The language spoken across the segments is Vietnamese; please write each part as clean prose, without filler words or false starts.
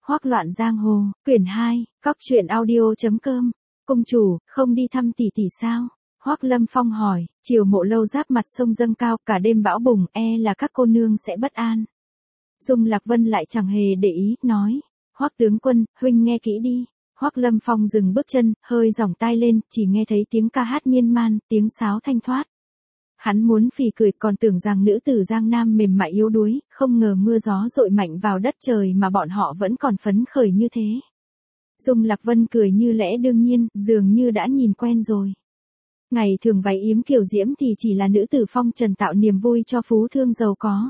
Hoắc Loạn Giang Hồ, quyển 2, cóc truyện audio.com. Công chủ, không đi thăm tỷ tỷ sao? Hoắc Lâm Phong hỏi, Triều Mộ lâu giáp mặt sông dâng cao, cả đêm bão bùng, là các cô nương sẽ bất an. Dung Lạc Vân lại chẳng hề để ý, nói, Hoắc tướng quân, huynh nghe kỹ đi. Hoắc Lâm Phong dừng bước chân, hơi giỏng tai lên, chỉ nghe thấy tiếng ca hát miên man, tiếng sáo thanh thoát. Hắn muốn phì cười, còn tưởng rằng nữ tử Giang Nam mềm mại yếu đuối, không ngờ mưa gió dội mạnh vào đất trời mà bọn họ vẫn còn phấn khởi như thế. Dung Lạc Vân cười như lẽ đương nhiên, dường như đã nhìn quen rồi. Ngày thường váy yếm kiều diễm thì chỉ là nữ tử phong trần tạo niềm vui cho phú thương giàu có.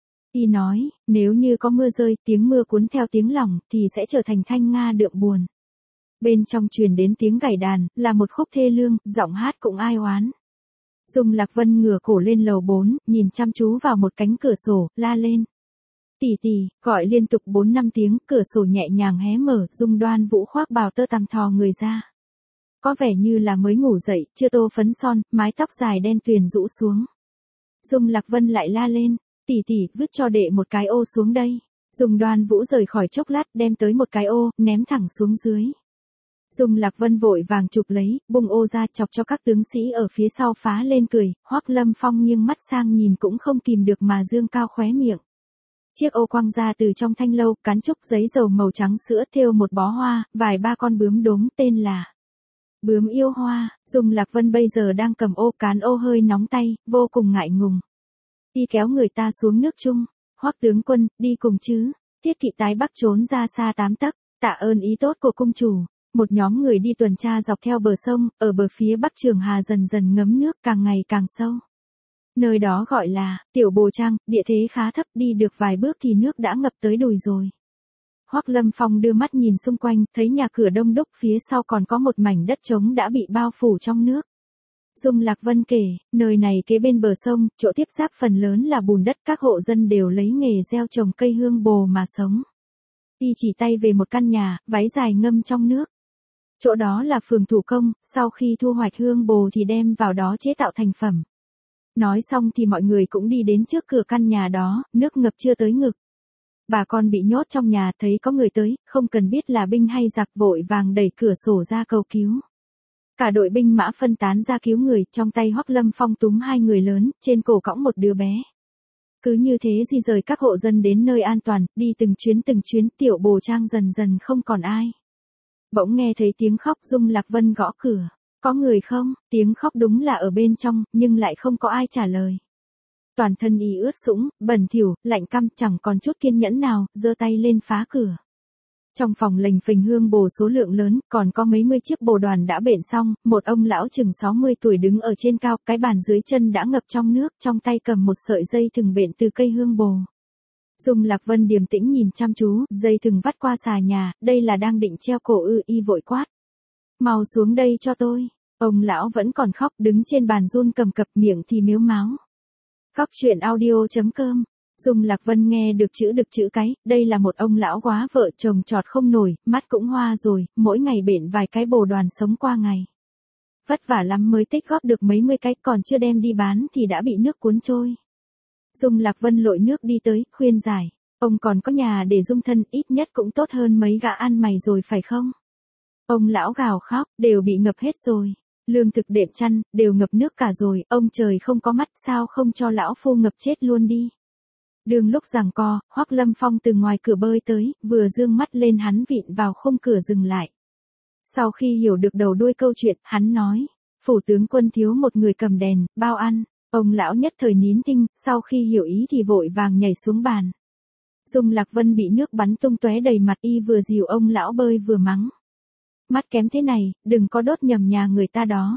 Y nói, nếu như có mưa rơi, tiếng mưa cuốn theo tiếng lòng, thì sẽ trở thành thanh nga đượm buồn. Bên trong truyền đến tiếng gảy đàn, là một khúc thê lương, giọng hát cũng ai oán. Dung Lạc Vân ngửa cổ lên lầu 4, nhìn chăm chú vào một cánh cửa sổ, la lên. Tỷ tỷ, gọi liên tục 4-5 tiếng, cửa sổ nhẹ nhàng hé mở, Dung Đoan Vũ khoác bào tơ tằm thò người ra. Có vẻ như là mới ngủ dậy, chưa tô phấn son, mái tóc dài đen tuyền rũ xuống. Dung Lạc Vân lại la lên, tỷ tỷ, vứt cho đệ một cái ô xuống đây. Dung Đoan Vũ rời khỏi chốc lát, đem tới một cái ô, ném thẳng xuống dưới. Dung Lạc Vân vội vàng chụp lấy, bung ô ra chọc cho các tướng sĩ ở phía sau phá lên cười, Hoắc Lâm Phong nghiêng mắt sang nhìn cũng không kìm được mà dương cao khóe miệng. Chiếc ô quăng ra từ trong thanh lâu, cán trúc giấy dầu màu trắng sữa thêu một bó hoa, vài ba con bướm đốm tên là bướm yêu hoa. Dung Lạc Vân bây giờ đang cầm ô, cán ô hơi nóng tay, vô cùng ngại ngùng. Đi kéo người ta xuống nước chung. Hoắc tướng quân, đi cùng chứ? Thiết Kỵ tái bắc trốn ra xa 8 tấc, tạ ơn ý tốt của cung chủ. Một nhóm người đi tuần tra dọc theo bờ sông, ở bờ phía bắc Trường Hà dần dần ngấm nước càng ngày càng sâu. Nơi đó gọi là Tiểu Bồ Trang, địa thế khá thấp, đi được vài bước thì nước đã ngập tới đùi rồi. Hoắc Lâm Phong đưa mắt nhìn xung quanh, thấy nhà cửa đông đúc, phía sau còn có một mảnh đất trống đã bị bao phủ trong nước. Dung Lạc Vân kể, nơi này kế bên bờ sông, chỗ tiếp giáp phần lớn là bùn đất, các hộ dân đều lấy nghề gieo trồng cây hương bồ mà sống. Y chỉ tay về một căn nhà, váy dài ngâm trong nước. Chỗ đó là phường thủ công, sau khi thu hoạch hương bồ thì đem vào đó chế tạo thành phẩm. Nói xong thì mọi người cũng đi đến trước cửa căn nhà đó, nước ngập chưa tới ngực. Bà con bị nhốt trong nhà, thấy có người tới, không cần biết là binh hay giặc, vội vàng đẩy cửa sổ ra cầu cứu. Cả đội binh mã phân tán ra cứu người, trong tay Hoắc Lâm Phong túm 2 người lớn, trên cổ cõng một đứa bé. Cứ như thế di rời các hộ dân đến nơi an toàn, đi từng chuyến, Tiểu Bồ Trang dần dần không còn ai. Bỗng nghe thấy tiếng khóc, Dung Lạc Vân gõ cửa. Có người không? Tiếng khóc đúng là ở bên trong, nhưng lại không có ai trả lời. Toàn thân y ướt sũng, bẩn thỉu, lạnh căm, chẳng còn chút kiên nhẫn nào, giơ tay lên phá cửa. Trong phòng lềnh phềnh hương bồ số lượng lớn, còn có mấy mươi chiếc bồ đoàn đã bện xong, một ông lão chừng 60 tuổi đứng ở trên cao, cái bàn dưới chân đã ngập trong nước, trong tay cầm một sợi dây thừng bện từ cây hương bồ. Dung Lạc Vân điềm tĩnh nhìn chăm chú, dây thừng vắt qua xà nhà, đây là đang định treo cổ ư? Y vội quát. Mau xuống đây cho tôi. Ông lão vẫn còn khóc, đứng trên bàn run cầm cập, miệng thì mếu máo. cóc truyện audio.com. Dung Lạc Vân nghe được chữ cái, đây là một ông lão quá vợ chồng trọt không nổi, mắt cũng hoa rồi, mỗi ngày bện vài cái bồ đoàn sống qua ngày. Vất vả lắm mới tích góp được mấy mươi cái, còn chưa đem đi bán thì đã bị nước cuốn trôi. Dung Lạc Vân lội nước đi tới, khuyên giải, ông còn có nhà để dung thân, ít nhất cũng tốt hơn mấy gã ăn mày rồi phải không? Ông lão gào khóc, đều bị ngập hết rồi. Lương thực đệm chăn, đều ngập nước cả rồi, ông trời không có mắt, sao không cho lão phu ngập chết luôn đi. Đường lúc giằng co, Hoắc Lâm Phong từ ngoài cửa bơi tới, vừa dương mắt lên hắn vịn vào khung cửa dừng lại. Sau khi hiểu được đầu đuôi câu chuyện, hắn nói, phủ tướng quân thiếu một người cầm đèn, bao ăn. Ông lão nhất thời nín thinh, sau khi hiểu ý thì vội vàng nhảy xuống bàn. Dung Lạc Vân bị nước bắn tung tóe đầy mặt, y vừa dìu ông lão bơi vừa mắng. Mắt kém thế này, đừng có đốt nhầm nhà người ta đó.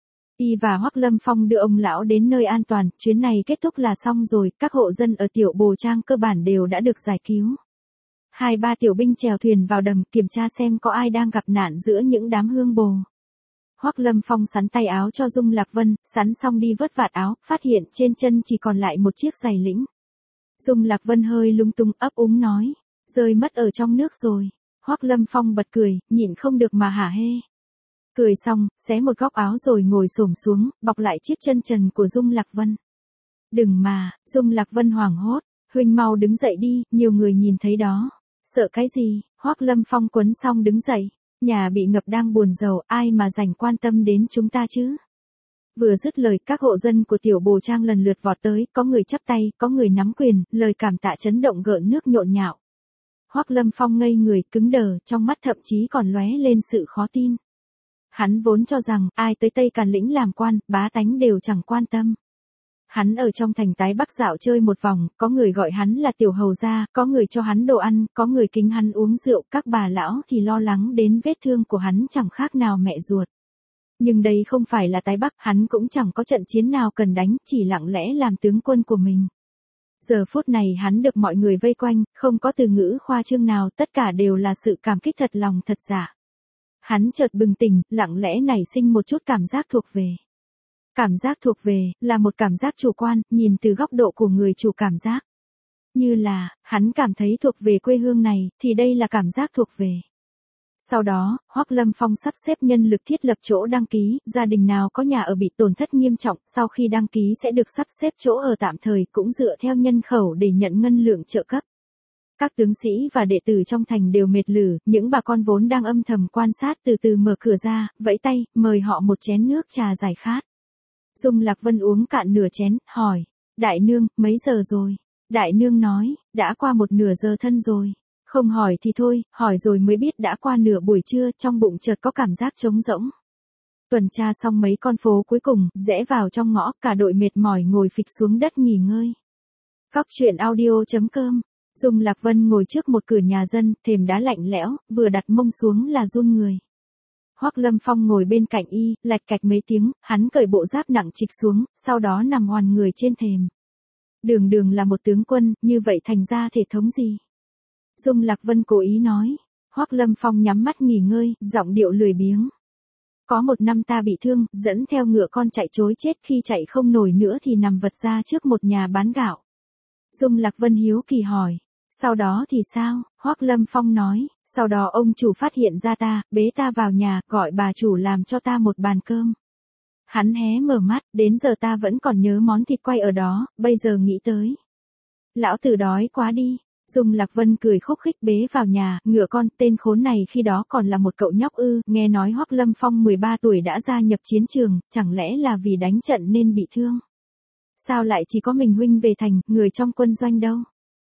Y và Hoắc Lâm Phong đưa ông lão đến nơi an toàn, chuyến này kết thúc là xong rồi, các hộ dân ở Tiểu Bồ Trang cơ bản đều đã được giải cứu. 2-3 tiểu binh chèo thuyền vào đầm, kiểm tra xem có ai đang gặp nạn giữa những đám hương bồ. Hoắc Lâm Phong sắn tay áo cho Dung Lạc Vân, sắn xong đi vớt vạt áo, phát hiện trên chân chỉ còn lại một chiếc giày lĩnh. Dung Lạc Vân hơi lung tung ấp úng nói, rơi mất ở trong nước rồi. Hoắc Lâm Phong bật cười, nhịn không được mà hả hê. Cười xong, xé một góc áo rồi ngồi xổm xuống, bọc lại chiếc chân trần của Dung Lạc Vân. Đừng mà, Dung Lạc Vân hoảng hốt, huynh mau đứng dậy đi, nhiều người nhìn thấy đó. Sợ cái gì? Hoắc Lâm Phong quấn xong đứng dậy, nhà bị ngập đang buồn rầu, ai mà rảnh quan tâm đến chúng ta chứ. Vừa dứt lời, các hộ dân của tiểu bồ trang lần lượt vọt tới, có người chắp tay, có người nắm quyền, lời cảm tạ chấn động gợn nước nhộn nhạo. Hoắc Lâm Phong ngây người, cứng đờ, trong mắt thậm chí còn lóe lên sự khó tin. Hắn vốn cho rằng, ai tới Tây Càn Lĩnh làm quan, bá tánh đều chẳng quan tâm. Hắn ở trong thành Tái Bắc dạo chơi một vòng, có người gọi hắn là tiểu hầu gia, có người cho hắn đồ ăn, có người kính hắn uống rượu, các bà lão thì lo lắng đến vết thương của hắn chẳng khác nào mẹ ruột. Nhưng đây không phải là Tái Bắc, hắn cũng chẳng có trận chiến nào cần đánh, chỉ lặng lẽ làm tướng quân của mình. Giờ phút này hắn được mọi người vây quanh, không có từ ngữ khoa trương nào, tất cả đều là sự cảm kích thật lòng thật giả. Hắn chợt bừng tỉnh, lặng lẽ nảy sinh một chút cảm giác thuộc về. Cảm giác thuộc về, là một cảm giác chủ quan, nhìn từ góc độ của người chủ cảm giác. Như là, hắn cảm thấy thuộc về quê hương này, thì đây là cảm giác thuộc về. Sau đó, Hoắc Lâm Phong sắp xếp nhân lực thiết lập chỗ đăng ký, gia đình nào có nhà ở bị tổn thất nghiêm trọng, sau khi đăng ký sẽ được sắp xếp chỗ ở tạm thời, cũng dựa theo nhân khẩu để nhận ngân lượng trợ cấp. Các tướng sĩ và đệ tử trong thành đều mệt lử, những bà con vốn đang âm thầm quan sát từ từ mở cửa ra, vẫy tay, mời họ một chén nước trà giải khát. Dung Lạc Vân uống cạn nửa chén, hỏi, đại nương, mấy giờ rồi? Đại nương nói, đã qua một nửa giờ thân rồi. Không hỏi thì thôi, hỏi rồi mới biết đã qua nửa buổi trưa, trong bụng chợt có cảm giác trống rỗng. Tuần tra xong mấy con phố cuối cùng, rẽ vào trong ngõ, cả đội mệt mỏi ngồi phịch xuống đất nghỉ ngơi. Góc truyện audio.com. Dung Lạc Vân ngồi trước một cửa nhà dân, thềm đá lạnh lẽo, vừa đặt mông xuống là run người. Hoắc Lâm Phong ngồi bên cạnh y, lạch cạch mấy tiếng, hắn cởi bộ giáp nặng trịch xuống, sau đó nằm oằn người trên thềm. Đường đường là một tướng quân, như vậy thành ra thể thống gì? Dung Lạc Vân cố ý nói. Hoắc Lâm Phong nhắm mắt nghỉ ngơi, giọng điệu lười biếng. Có một năm ta bị thương, dẫn theo ngựa con chạy trối chết, khi chạy không nổi nữa thì nằm vật ra trước một nhà bán gạo. Dung Lạc Vân hiếu kỳ hỏi. Sau đó thì sao? Hoắc Lâm Phong nói, sau đó ông chủ phát hiện ra ta, bế ta vào nhà, gọi bà chủ làm cho ta một bàn cơm. Hắn hé mở mắt, đến giờ ta vẫn còn nhớ món thịt quay ở đó, bây giờ nghĩ tới. Lão tử đói quá đi. Dung Lạc Vân cười khúc khích bế vào nhà, ngựa con, tên khốn này khi đó còn là một cậu nhóc ư, nghe nói Hoắc Lâm Phong 13 tuổi đã gia nhập chiến trường, chẳng lẽ là vì đánh trận nên bị thương? Sao lại chỉ có mình huynh về thành, người trong quân doanh đâu?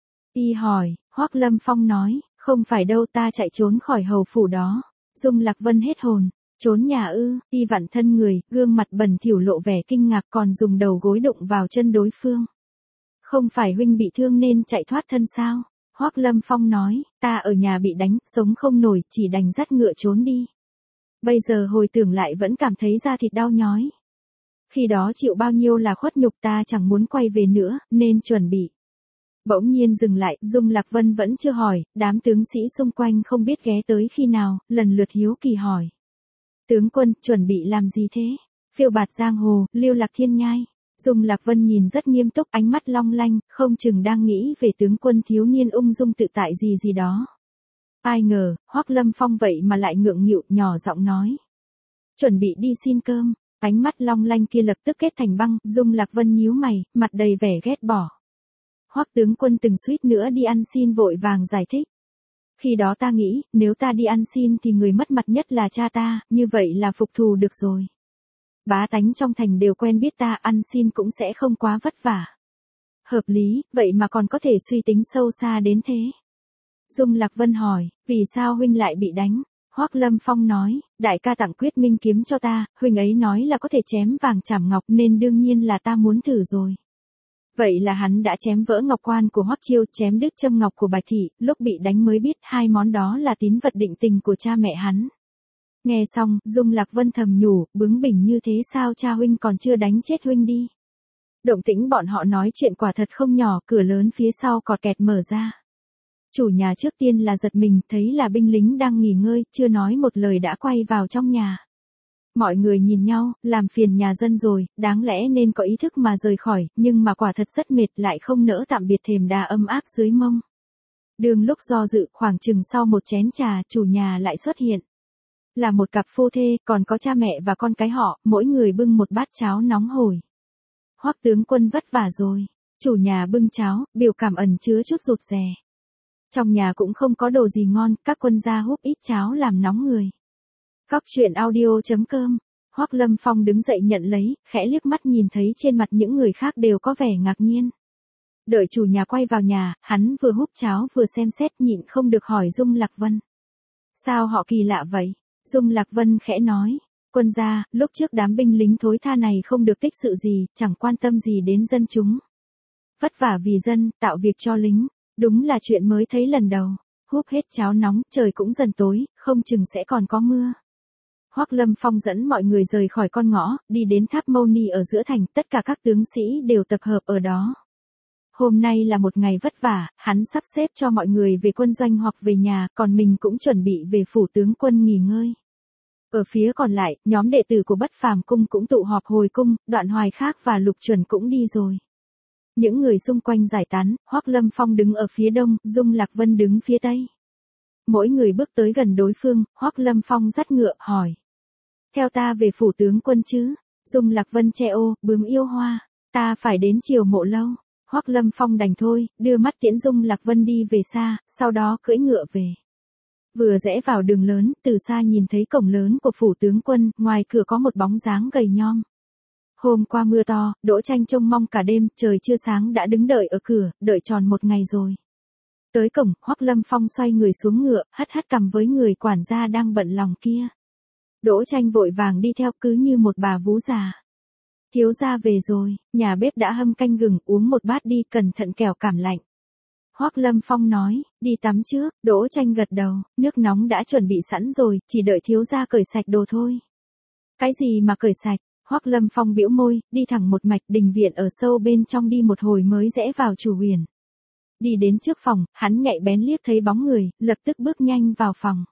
Y hỏi, Hoắc Lâm Phong nói, không phải đâu, ta chạy trốn khỏi hầu phủ đó. Dung Lạc Vân hết hồn, trốn nhà ư? Y vặn thân người, gương mặt bẩn thỉu lộ vẻ kinh ngạc, còn dùng đầu gối đụng vào chân đối phương. Không phải huynh bị thương nên chạy thoát thân sao? Hoắc Lâm Phong nói, ta ở nhà bị đánh, sống không nổi, chỉ đành dắt ngựa trốn đi. Bây giờ hồi tưởng lại vẫn cảm thấy da thịt đau nhói. Khi đó chịu bao nhiêu là khuất nhục, ta chẳng muốn quay về nữa, nên chuẩn bị. Bỗng nhiên dừng lại, Dung Lạc Vân vẫn chưa hỏi, đám tướng sĩ xung quanh không biết ghé tới khi nào, lần lượt hiếu kỳ hỏi. Tướng quân, chuẩn bị làm gì thế? Phiêu bạt giang hồ, lưu lạc thiên nhai. Dung Lạc Vân nhìn rất nghiêm túc, ánh mắt long lanh, không chừng đang nghĩ về tướng quân thiếu niên ung dung tự tại gì gì đó. Ai ngờ, Hoắc Lâm Phong vậy mà lại ngượng nghịu, nhỏ giọng nói. Chuẩn bị đi xin cơm. Ánh mắt long lanh kia lập tức kết thành băng, Dung Lạc Vân nhíu mày, mặt đầy vẻ ghét bỏ. Hoắc tướng quân từng suýt nữa đi ăn xin vội vàng giải thích. Khi đó ta nghĩ, nếu ta đi ăn xin thì người mất mặt nhất là cha ta, như vậy là phục thù được rồi. Bá tánh trong thành đều quen biết ta, ăn xin cũng sẽ không quá vất vả. Hợp lý, vậy mà còn có thể suy tính sâu xa đến thế. Dung Lạc Vân hỏi, vì sao huynh lại bị đánh? Hoắc Lâm Phong nói, đại ca tặng Quyết Minh kiếm cho ta, huynh ấy nói là có thể chém vàng chảm ngọc nên đương nhiên là ta muốn thử rồi. Vậy là hắn đã chém vỡ ngọc quan của Hoắc Chiêu, chém đứt châm ngọc của Bạch Thị, lúc bị đánh mới biết hai món đó là tín vật định tình của cha mẹ hắn. Nghe xong, Dung Lạc Vân thầm nhủ, bướng bỉnh như thế sao cha huynh còn chưa đánh chết huynh đi. Động tĩnh bọn họ nói chuyện quả thật không nhỏ, cửa lớn phía sau cọt kẹt mở ra. Chủ nhà trước tiên là giật mình, thấy là binh lính đang nghỉ ngơi, chưa nói một lời đã quay vào trong nhà. Mọi người nhìn nhau, làm phiền nhà dân rồi, đáng lẽ nên có ý thức mà rời khỏi, nhưng mà quả thật rất mệt, lại không nỡ tạm biệt thềm đá ấm áp dưới mông. Đường lúc do dự, khoảng chừng sau một chén trà, chủ nhà lại xuất hiện. Là một cặp phu thê, còn có cha mẹ và con cái họ, mỗi người bưng một bát cháo nóng hổi. Hoắc tướng quân vất vả rồi. Chủ nhà bưng cháo, biểu cảm ẩn chứa chút rụt rè. Trong nhà cũng không có đồ gì ngon, các quân gia húp ít cháo làm nóng người. Góc chuyện audio.com. Hoắc Lâm Phong đứng dậy nhận lấy, khẽ liếc mắt nhìn thấy trên mặt những người khác đều có vẻ ngạc nhiên. Đợi chủ nhà quay vào nhà, hắn vừa húp cháo vừa xem xét nhịn không được hỏi Dung Lạc Vân. Sao họ kỳ lạ vậy? Dung Lạc Vân khẽ nói. Quân gia, lúc trước đám binh lính thối tha này không được tích sự gì, chẳng quan tâm gì đến dân chúng. Vất vả vì dân, tạo việc cho lính, đúng là chuyện mới thấy lần đầu. Húp hết cháo nóng, trời cũng dần tối, không chừng sẽ còn có mưa. Hoắc Lâm Phong dẫn mọi người rời khỏi con ngõ, đi đến tháp Mâu Ni ở giữa thành, tất cả các tướng sĩ đều tập hợp ở đó. Hôm nay là một ngày vất vả, hắn sắp xếp cho mọi người về quân doanh hoặc về nhà, còn mình cũng chuẩn bị về phủ tướng quân nghỉ ngơi. Ở phía còn lại, nhóm đệ tử của Bất Phàm Cung cũng tụ họp hồi cung, Đoạn Hoài Khác và Lục Chuẩn cũng đi rồi. Những người xung quanh giải tán, Hoắc Lâm Phong đứng ở phía đông, Dung Lạc Vân đứng phía tây. Mỗi người bước tới gần đối phương, Hoắc Lâm Phong dắt ngựa, hỏi. Theo ta về phủ tướng quân chứ? Dung Lạc Vân che ô, bướm yêu hoa. Ta phải đến Triều Mộ Lâu. Hoắc Lâm Phong đành thôi, đưa mắt tiễn Dung Lạc Vân đi về xa, sau đó cưỡi ngựa về. Vừa rẽ vào đường lớn, từ xa nhìn thấy cổng lớn của phủ tướng quân, ngoài cửa có một bóng dáng gầy nhom. Hôm qua mưa to, Đỗ Tranh trông mong cả đêm, trời chưa sáng đã đứng đợi ở cửa, đợi tròn một ngày rồi. Tới cổng, Hoắc Lâm Phong xoay người xuống ngựa, hất hất cằm với người quản gia đang bận lòng kia. Đỗ Tranh vội vàng đi theo cứ như một bà vú già. Thiếu gia về rồi, nhà bếp đã hâm canh gừng, uống một bát đi, cẩn thận kẻo cảm lạnh. Hoắc Lâm Phong nói, đi tắm trước. Đỗ Tranh gật đầu, nước nóng đã chuẩn bị sẵn rồi, chỉ đợi thiếu gia cởi sạch đồ thôi. Cái gì mà cởi sạch? Hoắc Lâm Phong bĩu môi, đi thẳng một mạch, đình viện ở sâu bên trong đi một hồi mới rẽ vào chủ huyền. Đi đến trước phòng, hắn nhạy bén liếc thấy bóng người, lập tức bước nhanh vào phòng.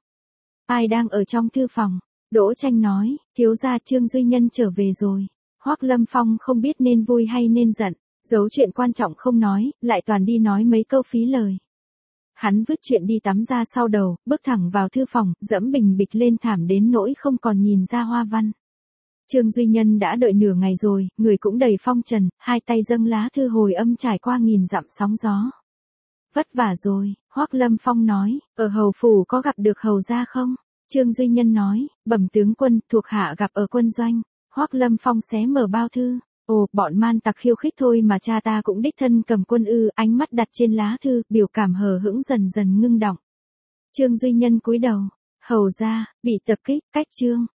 Ai đang ở trong thư phòng? Đỗ Tranh nói, thiếu gia Trương Duy Nhân trở về rồi. Hoắc Lâm Phong không biết nên vui hay nên giận, giấu chuyện quan trọng không nói, lại toàn đi nói mấy câu phí lời. Hắn vứt chuyện đi tắm ra sau đầu, bước thẳng vào thư phòng, dẫm bình bịch lên thảm đến nỗi không còn nhìn ra hoa văn. Trương Duy Nhân đã đợi nửa ngày rồi, người cũng đầy phong trần, hai tay dâng lá thư hồi âm trải qua nghìn dặm sóng gió. Vất vả rồi, Hoắc Lâm Phong nói, ở hầu phủ có gặp được hầu gia không? Trương Duy Nhân nói, bẩm tướng quân, thuộc hạ gặp ở quân doanh. Hoắc Lâm Phong xé mở bao thư. Ồ, bọn man tặc khiêu khích thôi mà cha ta cũng đích thân cầm quân ư? Ánh mắt đặt trên lá thư, biểu cảm hờ hững dần dần ngưng đọng. Trương Duy Nhân cúi đầu. Hầu gia bị tập kích, cách Trương